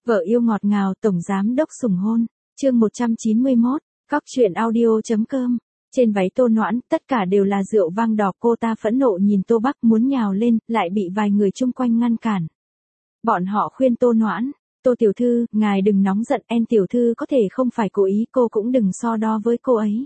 Vợ yêu ngọt ngào tổng giám đốc sủng hôn. Chương 191, Cóc truyện audio.com. Trên váy Tô Noãn, tất cả đều là rượu vang đỏ, cô ta phẫn nộ nhìn Tô Bắc muốn nhào lên, lại bị vài người chung quanh ngăn cản. Bọn họ khuyên Tô Noãn, Tô tiểu thư, ngài đừng nóng giận, En tiểu thư có thể không phải cố ý, cô cũng đừng so đo với cô ấy.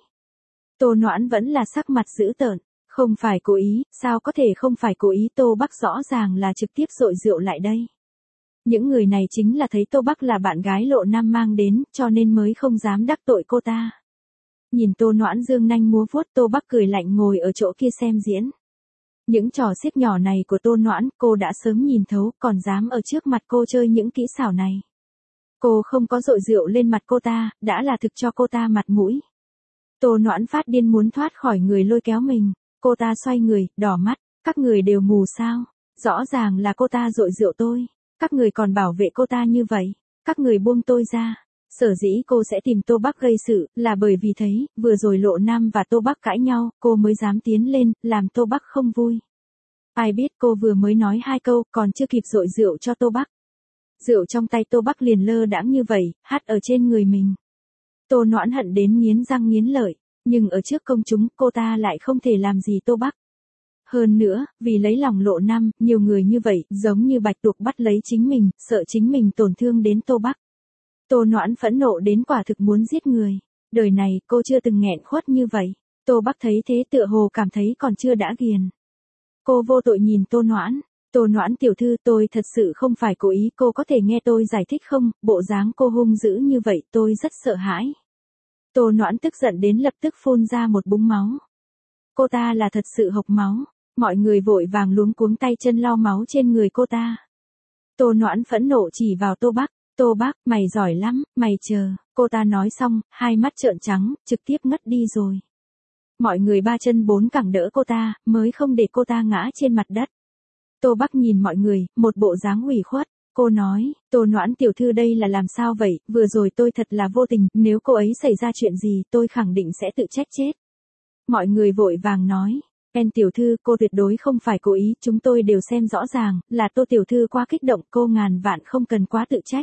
Tô Noãn vẫn là sắc mặt dữ tợn, không phải cố ý, sao có thể không phải cố ý, Tô Bắc rõ ràng là trực tiếp dội rượu lại đây. Những người này chính là thấy Tô Bắc là bạn gái Lộ Nam mang đến, cho nên mới không dám đắc tội cô ta. Nhìn Tô Noãn dương nanh múa vuốt, Tô Bắc cười lạnh ngồi ở chỗ kia xem diễn. Những trò xiếc nhỏ này của Tô Noãn, cô đã sớm nhìn thấu, còn dám ở trước mặt cô chơi những kỹ xảo này. Cô không có dội rượu lên mặt cô ta, đã là thực cho cô ta mặt mũi. Tô Noãn phát điên muốn thoát khỏi người lôi kéo mình, cô ta xoay người, đỏ mắt, các người đều mù sao, rõ ràng là cô ta dội rượu tôi. Các người còn bảo vệ cô ta như vậy, các người buông tôi ra. Sở dĩ cô sẽ tìm Tô Bắc gây sự, là bởi vì thấy, vừa rồi Lộ Nam và Tô Bắc cãi nhau, cô mới dám tiến lên, làm Tô Bắc không vui. Ai biết cô vừa mới nói 2 câu, còn chưa kịp dội rượu cho Tô Bắc. Rượu trong tay Tô Bắc liền lơ đãng như vậy, hắt ở trên người mình. Tô Noãn hận đến nghiến răng nghiến lợi, nhưng ở trước công chúng, cô ta lại không thể làm gì Tô Bắc. Hơn nữa, vì lấy lòng Lộ Nam, nhiều người như vậy, giống như bạch tuộc bắt lấy chính mình, sợ chính mình tổn thương đến Tô Bắc. Tô Noãn phẫn nộ đến quả thực muốn giết người. Đời này, cô chưa từng nghẹn khuất như vậy. Tô Bắc thấy thế tựa hồ cảm thấy còn chưa đã ghiền. Cô vô tội nhìn Tô Noãn. Tô Noãn tiểu thư, tôi thật sự không phải cố ý, cô có thể nghe tôi giải thích không? Bộ dáng cô hung dữ như vậy, tôi rất sợ hãi. Tô Noãn tức giận đến lập tức phun ra một búng máu. Cô ta là thật sự hộc máu. Mọi người vội vàng luống cuống tay chân lau máu trên người cô ta. Tô Noãn phẫn nộ chỉ vào Tô Bắc. Tô Bắc, mày giỏi lắm, mày chờ. Cô ta nói xong, hai mắt trợn trắng, trực tiếp ngất đi rồi. Mọi người 3 chân 4 cẳng đỡ cô ta, mới không để cô ta ngã trên mặt đất. Tô Bắc nhìn mọi người, một bộ dáng ủy khuất. Cô nói, Tô Noãn tiểu thư đây là làm sao vậy, vừa rồi tôi thật là vô tình, nếu cô ấy xảy ra chuyện gì tôi khẳng định sẽ tự trách chết. Mọi người vội vàng nói. En tiểu thư, cô tuyệt đối không phải cố ý, chúng tôi đều xem rõ ràng, là Tô tiểu thư quá kích động, cô ngàn vạn không cần quá tự trách.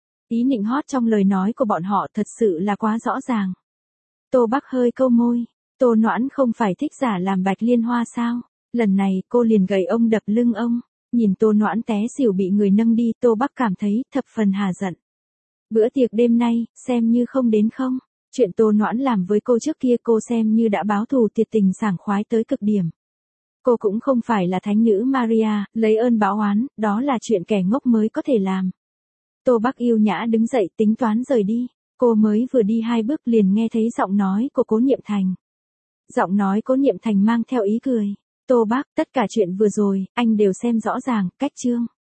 Ý nịnh hót trong lời nói của bọn họ thật sự là quá rõ ràng. Tô Bắc hơi câu môi, Tô Noãn không phải thích giả làm Bạch Liên Hoa sao? Lần này cô liền gầy ông đập lưng ông, nhìn Tô Noãn té xỉu bị người nâng đi, Tô Bắc cảm thấy thập phần hà giận. Bữa tiệc đêm nay, xem như không đến không? Chuyện Tô Noãn làm với cô trước kia cô xem như đã báo thù tiệt tình sảng khoái tới cực điểm. Cô cũng không phải là thánh nữ Maria, lấy ơn báo oán, đó là chuyện kẻ ngốc mới có thể làm. Tô Bắc yêu nhã đứng dậy tính toán rời đi. Cô mới vừa đi 2 bước liền nghe thấy giọng nói của Cố Niệm Thành. Giọng nói Cố Niệm Thành mang theo ý cười. Tô Bắc, tất cả chuyện vừa rồi, anh đều xem rõ ràng, cách chương.